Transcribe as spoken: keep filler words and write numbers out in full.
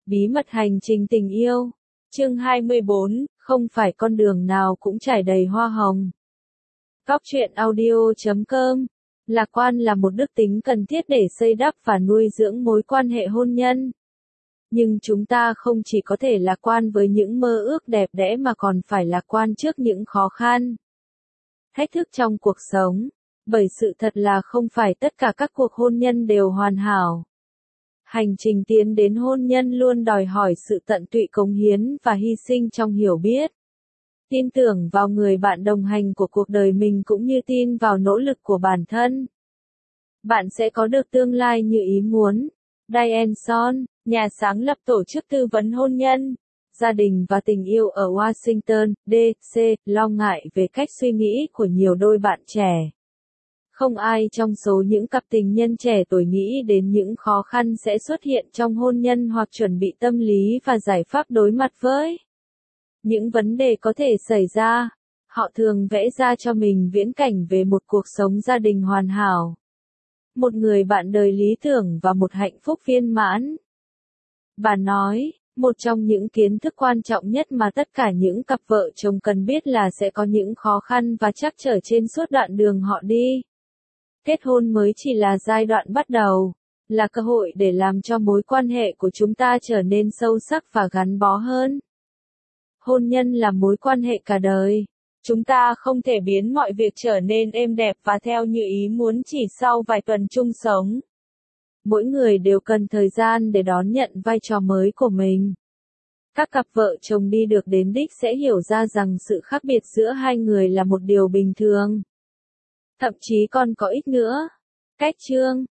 Bí mật hành trình tình yêu. Chương hai mươi bốn, không phải con đường nào cũng trải đầy hoa hồng. Góc truyện audio chấm com. Lạc quan là một đức tính cần thiết để xây đắp và nuôi dưỡng mối quan hệ hôn nhân. Nhưng chúng ta không chỉ có thể lạc quan với những mơ ước đẹp đẽ mà còn phải lạc quan trước những khó khăn, thách thức trong cuộc sống. Bởi sự thật là không phải tất cả các cuộc hôn nhân đều hoàn hảo. Hành trình tiến đến hôn nhân luôn đòi hỏi sự tận tụy cống hiến và hy sinh trong hiểu biết. Tin tưởng vào người bạn đồng hành của cuộc đời mình cũng như tin vào nỗ lực của bản thân. Bạn sẽ có được tương lai như ý muốn. Diane Son, nhà sáng lập tổ chức tư vấn hôn nhân, gia đình và tình yêu ở Washington, đê xê, lo ngại về cách suy nghĩ của nhiều đôi bạn trẻ. Không ai trong số những cặp tình nhân trẻ tuổi nghĩ đến những khó khăn sẽ xuất hiện trong hôn nhân hoặc chuẩn bị tâm lý và giải pháp đối mặt với những vấn đề có thể xảy ra. Họ thường vẽ ra cho mình viễn cảnh về một cuộc sống gia đình hoàn hảo, một người bạn đời lý tưởng và một hạnh phúc viên mãn. Bà nói, một trong những kiến thức quan trọng nhất mà tất cả những cặp vợ chồng cần biết là sẽ có những khó khăn và trắc trở trên suốt đoạn đường họ đi. Kết hôn mới chỉ là giai đoạn bắt đầu, là cơ hội để làm cho mối quan hệ của chúng ta trở nên sâu sắc và gắn bó hơn. Hôn nhân là mối quan hệ cả đời. Chúng ta không thể biến mọi việc trở nên êm đẹp và theo như ý muốn chỉ sau vài tuần chung sống. Mỗi người đều cần thời gian để đón nhận vai trò mới của mình. Các cặp vợ chồng đi được đến đích sẽ hiểu ra rằng sự khác biệt giữa hai người là một điều bình thường. Thậm chí còn có ích nữa. Cách chương